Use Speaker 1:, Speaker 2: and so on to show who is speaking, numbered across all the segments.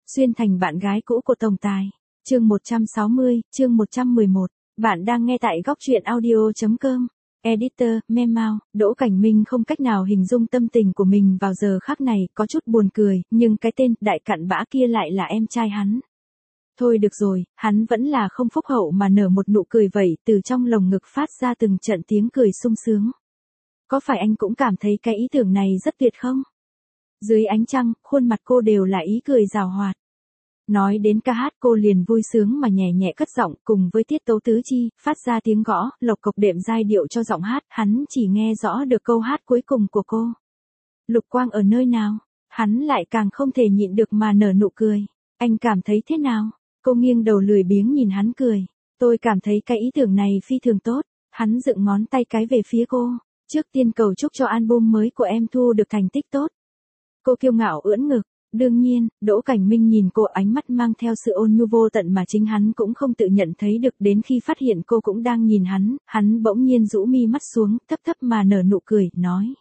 Speaker 1: Xuyên thành bạn gái cũ của tổng tài. Chương 160, chương 111. Bạn đang nghe tại góc truyện audio.com. Editor, Memao, Đỗ Cảnh Minh không cách nào hình dung tâm tình của mình vào giờ khắc này, có chút buồn cười, nhưng cái tên đại cặn bã kia lại là em trai hắn. Thôi được rồi, hắn vẫn là không phúc hậu mà nở một nụ cười vậy, từ trong lồng ngực phát ra từng trận tiếng cười sung sướng. Có phải anh cũng cảm thấy cái ý tưởng này rất tuyệt không? Dưới ánh trăng, khuôn mặt cô đều là ý cười rào hoạt. Nói đến ca hát cô liền vui sướng mà nhẹ nhẹ cất giọng cùng với tiết tấu tứ chi, phát ra tiếng gõ, lộc cộc đệm giai điệu cho giọng hát, hắn chỉ nghe rõ được câu hát cuối cùng của cô. Lục Quang ở nơi nào? Hắn lại càng không thể nhịn được mà nở nụ cười. Anh cảm thấy thế nào? Cô nghiêng đầu lười biếng nhìn hắn cười. Tôi cảm thấy cái ý tưởng này phi thường tốt. Hắn dựng ngón tay cái về phía cô. Trước tiên cầu chúc cho album mới của em thu được thành tích tốt. Cô kiêu ngạo ưỡn ngực. Đương nhiên, Đỗ Cảnh Minh nhìn cô ánh mắt mang theo sự ôn nhu vô tận mà chính hắn cũng không tự nhận thấy được, đến khi phát hiện cô cũng đang nhìn hắn bỗng nhiên rũ mi mắt xuống, thấp thấp mà nở nụ cười, nói.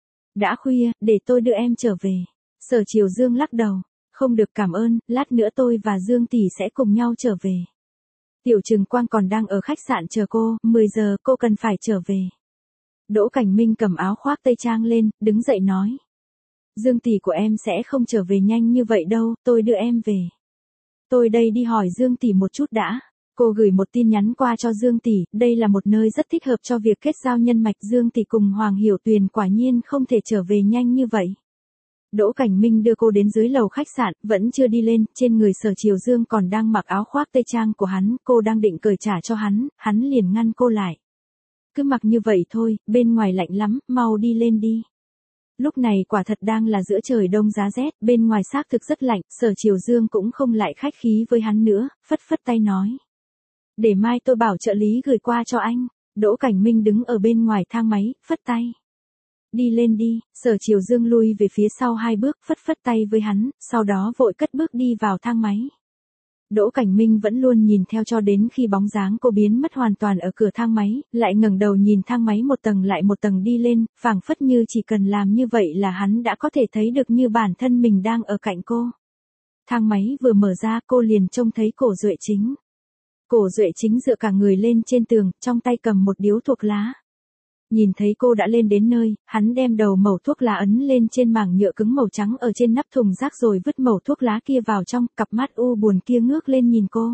Speaker 1: Đã khuya, để tôi đưa em trở về. Sở Triều Dương lắc đầu. Không được, cảm ơn, lát nữa tôi và Dương tỷ sẽ cùng nhau trở về. Tiểu Trừng Quang còn đang ở khách sạn chờ cô, 10 giờ cô cần phải trở về. Đỗ Cảnh Minh cầm áo khoác tây trang lên, đứng dậy nói. Dương tỷ của em sẽ không trở về nhanh như vậy đâu, tôi đưa em về. Tôi đây đi hỏi Dương tỷ một chút đã. Cô gửi một tin nhắn qua cho Dương tỷ, đây là một nơi rất thích hợp cho việc kết giao nhân mạch. Dương tỷ cùng Hoàng Hiểu Tuyền quả nhiên không thể trở về nhanh như vậy. Đỗ Cảnh Minh đưa cô đến dưới lầu khách sạn, vẫn chưa đi lên, trên người Sở Triều Dương còn đang mặc áo khoác tây trang của hắn, cô đang định cởi trả cho hắn liền ngăn cô lại. Cứ mặc như vậy thôi, bên ngoài lạnh lắm, mau đi lên đi. Lúc này quả thật đang là giữa trời đông giá rét, bên ngoài xác thực rất lạnh, Sở Triều Dương cũng không lại khách khí với hắn nữa, phất phất tay nói. Để mai tôi bảo trợ lý gửi qua cho anh. Đỗ Cảnh Minh đứng ở bên ngoài thang máy, phất tay. Đi lên đi. Sở Triều Dương lui về phía sau 2 bước, phất phất tay với hắn, sau đó vội cất bước đi vào thang máy. Đỗ Cảnh Minh vẫn luôn nhìn theo cho đến khi bóng dáng cô biến mất hoàn toàn ở cửa thang máy, lại ngẩng đầu nhìn thang máy một tầng lại một tầng đi lên, phảng phất như chỉ cần làm như vậy là hắn đã có thể thấy được như bản thân mình đang ở cạnh cô. Thang máy vừa mở ra, cô liền trông thấy Cổ Duệ Chính. Cổ Duệ Chính dựa cả người lên trên tường, trong tay cầm một điếu thuốc lá. Nhìn thấy cô đã lên đến nơi, hắn đem đầu mẩu thuốc lá ấn lên trên mảng nhựa cứng màu trắng ở trên nắp thùng rác rồi vứt mẩu thuốc lá kia vào trong, cặp mắt u buồn kia ngước lên nhìn cô.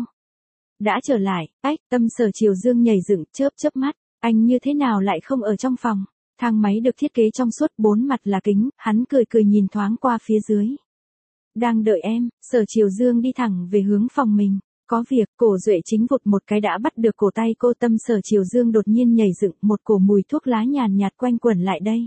Speaker 1: Đã trở lại, tâm Sở Triều Dương nhảy dựng, chớp mắt, anh như thế nào lại không ở trong phòng? Thang máy được thiết kế trong suốt, 4 mặt là kính, hắn cười nhìn thoáng qua phía dưới. Đang đợi em. Sở Triều Dương đi thẳng về hướng phòng mình. Có việc. Cổ Duệ Chính vụt một cái đã bắt được cổ tay cô, tâm Sở Triều Dương đột nhiên nhảy dựng, một cổ mùi thuốc lá nhàn nhạt quanh quẩn lại đây.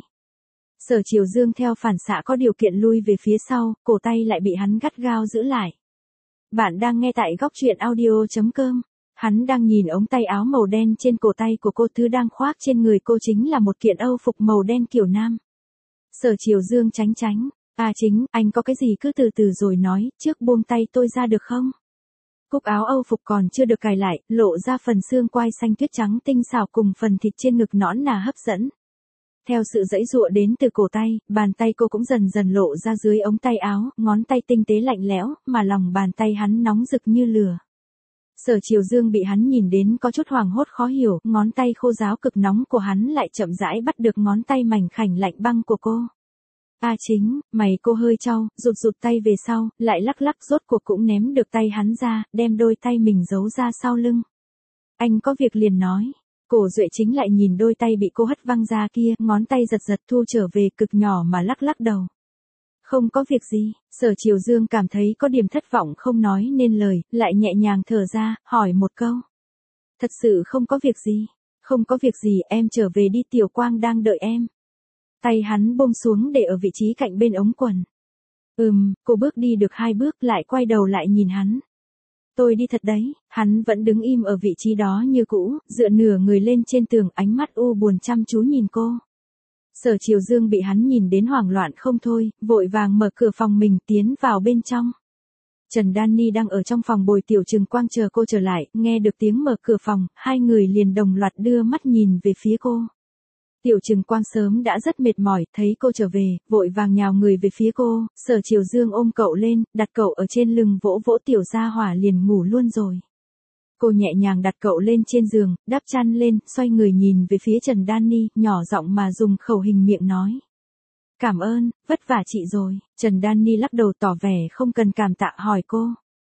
Speaker 1: Sở Triều Dương theo phản xạ có điều kiện lui về phía sau, cổ tay lại bị hắn gắt gao giữ lại. Bạn đang nghe tại góc truyện audio.com. Hắn đang nhìn ống tay áo màu đen trên cổ tay của cô, thứ đang khoác trên người cô chính là một kiện âu phục màu đen kiểu nam. Sở Triều Dương tránh. Chính, anh có cái gì cứ từ từ rồi nói, trước buông tay tôi ra được không? Cúc áo âu phục còn chưa được cài lại, lộ ra phần xương quai xanh tuyết trắng tinh xảo cùng phần thịt trên ngực nõn nà hấp dẫn. Theo sự giãy giụa đến từ cổ tay, bàn tay cô cũng dần dần lộ ra dưới ống tay áo, ngón tay tinh tế lạnh lẽo, mà lòng bàn tay hắn nóng rực như lửa. Sở Triều Dương bị hắn nhìn đến có chút hoảng hốt khó hiểu, ngón tay khô ráo cực nóng của hắn lại chậm rãi bắt được ngón tay mảnh khảnh lạnh băng của cô. Chính, mày cô hơi chau, rụt tay về sau, lại lắc rốt cuộc cũng ném được tay hắn ra, đem đôi tay mình giấu ra sau lưng. Anh có việc liền nói. Cổ Duệ Chính lại nhìn đôi tay bị cô hất văng ra kia, ngón tay giật thu trở về cực nhỏ mà lắc đầu. Không có việc gì. Sở Triều Dương cảm thấy có điểm thất vọng không nói nên lời, lại nhẹ nhàng thở ra, hỏi một câu. Thật sự không có việc gì. Không có việc gì, em trở về đi, Tiểu Quang đang đợi em. Tay hắn buông xuống để ở vị trí cạnh bên ống quần. Cô bước đi được 2 bước lại quay đầu lại nhìn hắn. Tôi đi thật đấy. Hắn vẫn đứng im ở vị trí đó như cũ, dựa nửa người lên trên tường, ánh mắt u buồn chăm chú nhìn cô. Sở Triều Dương bị hắn nhìn đến hoảng loạn không thôi, vội vàng mở cửa phòng mình tiến vào bên trong. Trần Danny đang ở trong phòng bồi Tiểu Trừng Quang chờ cô trở lại, nghe được tiếng mở cửa phòng, 2 người liền đồng loạt đưa mắt nhìn về phía cô. Tiểu Trừng Quang sớm đã rất mệt mỏi, thấy cô trở về, vội vàng nhào người về phía cô, Sở Triều Dương ôm cậu lên, đặt cậu ở trên lưng vỗ vỗ Tiểu Gia Hỏa liền ngủ luôn rồi. Cô nhẹ nhàng đặt cậu lên trên giường, đắp chăn lên, xoay người nhìn về phía Trần Danny, nhỏ giọng mà dùng khẩu hình miệng nói. Cảm ơn, vất vả chị rồi. Trần Danny lắc đầu tỏ vẻ không cần cảm tạ, hỏi cô.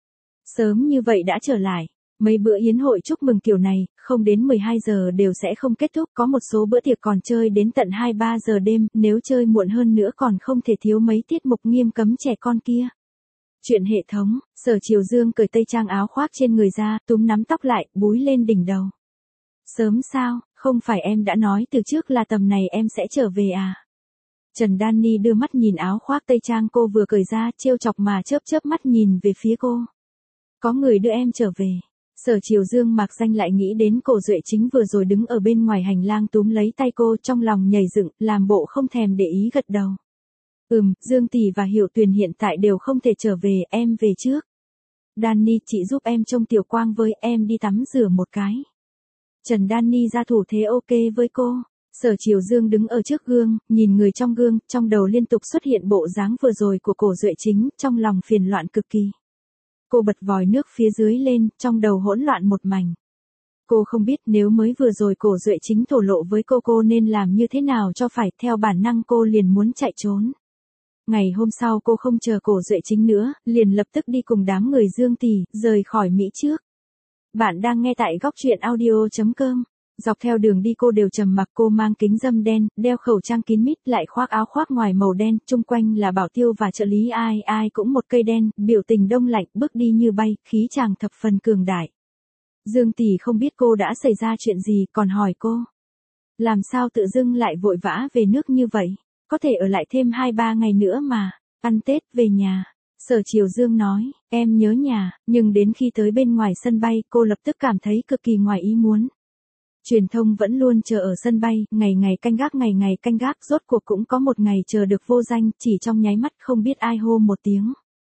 Speaker 1: Sớm như vậy đã trở lại. Mấy bữa yến hội chúc mừng kiểu này, không đến 12 giờ đều sẽ không kết thúc, có một số bữa tiệc còn chơi đến tận 2-3 giờ đêm, nếu chơi muộn hơn nữa còn không thể thiếu mấy tiết mục nghiêm cấm trẻ con kia. Chuyện hệ thống, Sở Triều Dương cởi tây trang áo khoác trên người ra, túm nắm tóc lại, búi lên đỉnh đầu. Sớm sao, không phải em đã nói từ trước là tầm này em sẽ trở về à? Trần Danny đưa mắt nhìn áo khoác tây trang cô vừa cởi ra, trêu chọc mà chớp chớp mắt nhìn về phía cô. Có người đưa em trở về. Sở Triều Dương mạc danh lại nghĩ đến Cổ Duệ Chính vừa rồi đứng ở bên ngoài hành lang túm lấy tay cô, trong lòng nhảy dựng, làm bộ không thèm để ý gật đầu. Dương Tỷ và Hiểu Tuyền hiện tại đều không thể trở về, em về trước. Danny, chị giúp em trông Tiểu Quang với, em đi tắm rửa một cái. Trần Danny ra thủ thế ok với cô. Sở Triều Dương đứng ở trước gương, nhìn người trong gương, trong đầu liên tục xuất hiện bộ dáng vừa rồi của Cổ Duệ Chính, trong lòng phiền loạn cực kỳ. Cô bật vòi nước phía dưới lên, trong đầu hỗn loạn một mảnh. Cô không biết nếu mới vừa rồi Cổ Duệ Chính thổ lộ với cô nên làm như thế nào cho phải, theo bản năng cô liền muốn chạy trốn. Ngày hôm sau cô không chờ Cổ Duệ Chính nữa, liền lập tức đi cùng đám người Dương Tỷ, rời khỏi Mỹ trước. Bạn đang nghe tại góc truyện audio.com. Dọc theo đường đi cô đều trầm mặc, cô mang kính râm đen, đeo khẩu trang kín mít, lại khoác áo khoác ngoài màu đen, chung quanh là Bảo Tiêu và trợ lý ai ai cũng một cây đen, biểu tình đông lạnh, bước đi như bay, khí chàng thập phần cường đại. Dương Tỷ không biết cô đã xảy ra chuyện gì, còn hỏi cô. Làm sao tự dưng lại vội vã về nước như vậy? Có thể ở lại thêm 2-3 ngày nữa mà, ăn Tết về nhà. Sở Triều Dương nói, em nhớ nhà, nhưng đến khi tới bên ngoài sân bay cô lập tức cảm thấy cực kỳ ngoài ý muốn. Truyền thông vẫn luôn chờ ở sân bay, ngày ngày canh gác, rốt cuộc cũng có một ngày chờ được Vô Danh, chỉ trong nháy mắt không biết ai hô một tiếng.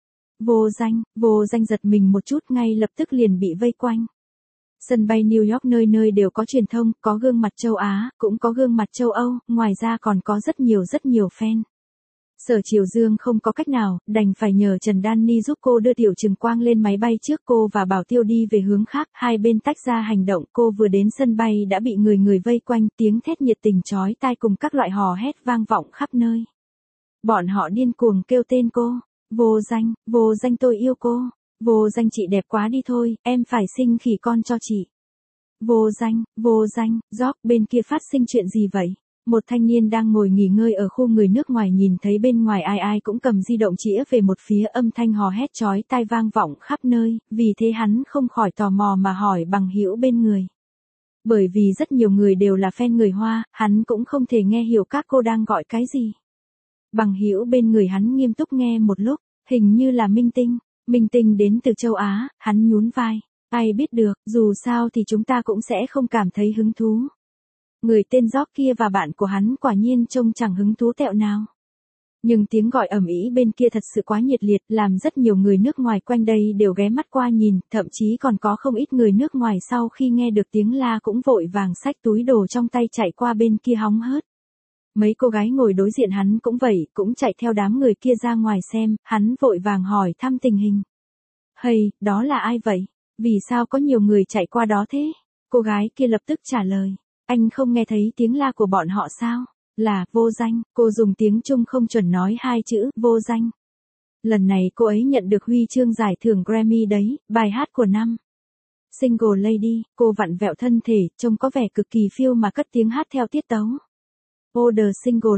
Speaker 1: Vô Danh giật mình một chút, ngay lập tức liền bị vây quanh. Sân bay New York nơi nơi đều có truyền thông, có gương mặt châu Á, cũng có gương mặt châu Âu, ngoài ra còn có rất nhiều fan. Sở Triều Dương không có cách nào, đành phải nhờ Trần Danny giúp cô đưa Tiểu Trừng Quang lên máy bay trước, cô và Bảo Tiêu đi về hướng khác, hai bên tách ra hành động, cô vừa đến sân bay đã bị người vây quanh, tiếng thét nhiệt tình chói tai cùng các loại hò hét vang vọng khắp nơi. Bọn họ điên cuồng kêu tên cô, Vô Danh tôi yêu cô, Vô Danh chị đẹp quá đi thôi, em phải sinh khỉ con cho chị. Vô Danh, Gióc, bên kia phát sinh chuyện gì vậy? Một thanh niên đang ngồi nghỉ ngơi ở khu người nước ngoài nhìn thấy bên ngoài ai cũng cầm di động chĩa về một phía, âm thanh hò hét chói tai vang vọng khắp nơi, vì thế hắn không khỏi tò mò mà hỏi bằng hữu bên người. Bởi vì rất nhiều người đều là fan người Hoa, hắn cũng không thể nghe hiểu các cô đang gọi cái gì. Bằng hữu bên người hắn nghiêm túc nghe một lúc, hình như là Minh Tinh đến từ châu Á, hắn nhún vai. Ai biết được, dù sao thì chúng ta cũng sẽ không cảm thấy hứng thú. Người tên Gióc kia và bạn của hắn quả nhiên trông chẳng hứng thú tẹo nào. Nhưng tiếng gọi ầm ĩ bên kia thật sự quá nhiệt liệt, làm rất nhiều người nước ngoài quanh đây đều ghé mắt qua nhìn, thậm chí còn có không ít người nước ngoài sau khi nghe được tiếng la cũng vội vàng xách túi đồ trong tay chạy qua bên kia hóng hớt. Mấy cô gái ngồi đối diện hắn cũng vậy, cũng chạy theo đám người kia ra ngoài xem, hắn vội vàng hỏi thăm tình hình. Hey, đó là ai vậy? Vì sao có nhiều người chạy qua đó thế? Cô gái kia lập tức trả lời. Anh không nghe thấy tiếng la của bọn họ sao? Là Vô Danh, cô dùng tiếng Trung không chuẩn nói hai chữ Vô Danh. Lần này cô ấy nhận được huy chương giải thưởng Grammy đấy, bài hát của năm. Single Lady, cô vặn vẹo thân thể, trông có vẻ cực kỳ phiêu mà cất tiếng hát theo tiết tấu. Oh the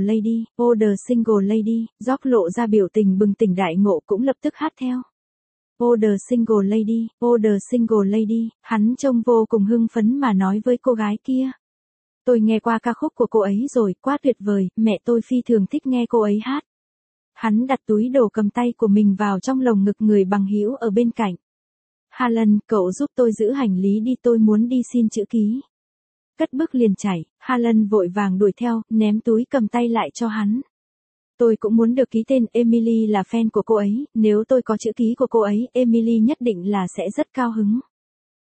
Speaker 1: Single Lady, Gióc lộ ra biểu tình bừng tỉnh đại ngộ cũng lập tức hát theo. Oh the Single Lady, hắn trông vô cùng hưng phấn mà nói với cô gái kia. Tôi nghe qua ca khúc của cô ấy rồi, quá tuyệt vời, mẹ tôi phi thường thích nghe cô ấy hát. Hắn đặt túi đồ cầm tay của mình vào trong lồng ngực người bằng hữu ở bên cạnh. Harlan, cậu giúp tôi giữ hành lý đi, tôi muốn đi xin chữ ký. Cất bước liền chạy, Harlan vội vàng đuổi theo, ném túi cầm tay lại cho hắn. Tôi cũng muốn được ký tên, Emily là fan của cô ấy, nếu tôi có chữ ký của cô ấy, Emily nhất định là sẽ rất cao hứng.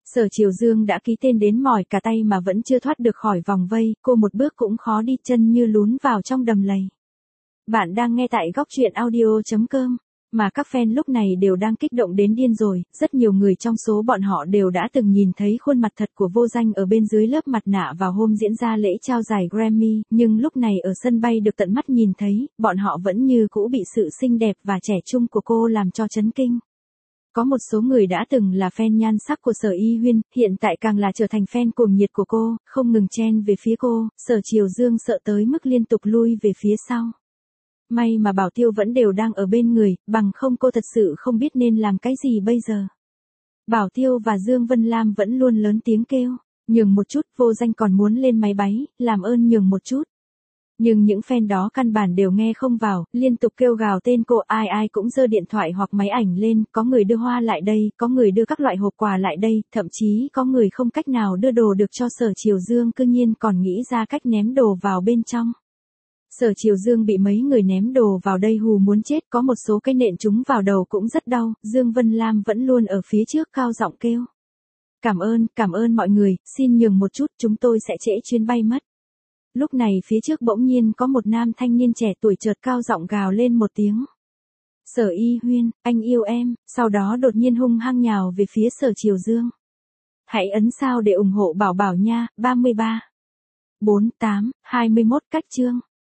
Speaker 1: Sở Triều Dương đã ký tên đến mỏi cả tay mà vẫn chưa thoát được khỏi vòng vây, cô một bước cũng khó đi, chân như lún vào trong đầm lầy. Bạn đang nghe tại góc truyện audio.com. Mà các fan lúc này đều đang kích động đến điên rồi, rất nhiều người trong số bọn họ đều đã từng nhìn thấy khuôn mặt thật của Vô Danh ở bên dưới lớp mặt nạ vào hôm diễn ra lễ trao giải Grammy, nhưng lúc này ở sân bay được tận mắt nhìn thấy, bọn họ vẫn như cũ bị sự xinh đẹp và trẻ trung của cô làm cho chấn kinh. Có một số người đã từng là fan nhan sắc của Sở Y Huyên, hiện tại càng là trở thành fan cuồng nhiệt của cô, không ngừng chen về phía cô, Sở Triều Dương sợ tới mức liên tục lui về phía sau. May mà Bảo Tiêu vẫn đều đang ở bên người, bằng không cô thật sự không biết nên làm cái gì bây giờ. Bảo Tiêu và Dương Vân Lam vẫn luôn lớn tiếng kêu, nhường một chút, Vô Danh còn muốn lên máy bay, làm ơn nhường một chút. Nhưng những fan đó căn bản đều nghe không vào, liên tục kêu gào tên cô, ai ai cũng giơ điện thoại hoặc máy ảnh lên, có người đưa hoa lại đây, có người đưa các loại hộp quà lại đây, thậm chí có người không cách nào đưa đồ được cho Sở Triều Dương, cư nhiên còn nghĩ ra cách ném đồ vào bên trong. Sở Triều Dương bị mấy người ném đồ vào đây hù muốn chết, có một số cây nện trúng vào đầu cũng rất đau, Dương Vân Lam vẫn luôn ở phía trước cao giọng kêu. Cảm ơn mọi người, xin nhường một chút, chúng tôi sẽ trễ chuyến bay mất. Lúc này phía trước bỗng nhiên có một nam thanh niên trẻ tuổi chợt cao giọng gào lên một tiếng. Sở Y Huyên, anh yêu em, sau đó đột nhiên hung hăng nhào về phía Sở Triều Dương. Hãy ấn sao để ủng hộ Bảo Bảo nha, 33, 48, 21 cách chương.